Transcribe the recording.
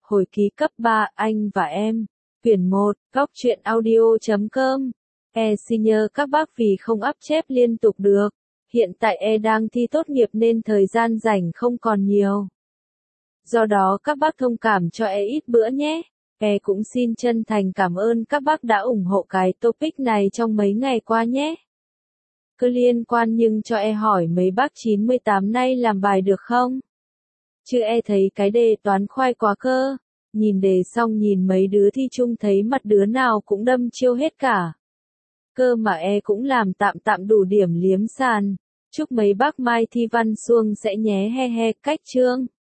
Hồi ký cấp 3, anh và em. Quyển 1, góc truyện audio.com. Xin nhớ các bác vì không up chép liên tục được. Hiện tại đang thi tốt nghiệp nên thời gian rảnh không còn nhiều. Do đó các bác thông cảm cho ít bữa nhé. Cũng xin chân thành cảm ơn các bác đã ủng hộ cái topic này trong mấy ngày qua nhé. Cứ liên quan nhưng cho hỏi mấy bác 98 nay làm bài được không? Chứ thấy cái đề toán khoai quá cơ. Nhìn đề xong nhìn mấy đứa thi chung thấy mặt đứa nào cũng đâm chiêu hết cả. Cơ mà cũng làm tạm đủ điểm liếm sàn. Chúc mấy bác mai thi văn suông sẽ nhé he he cách chương.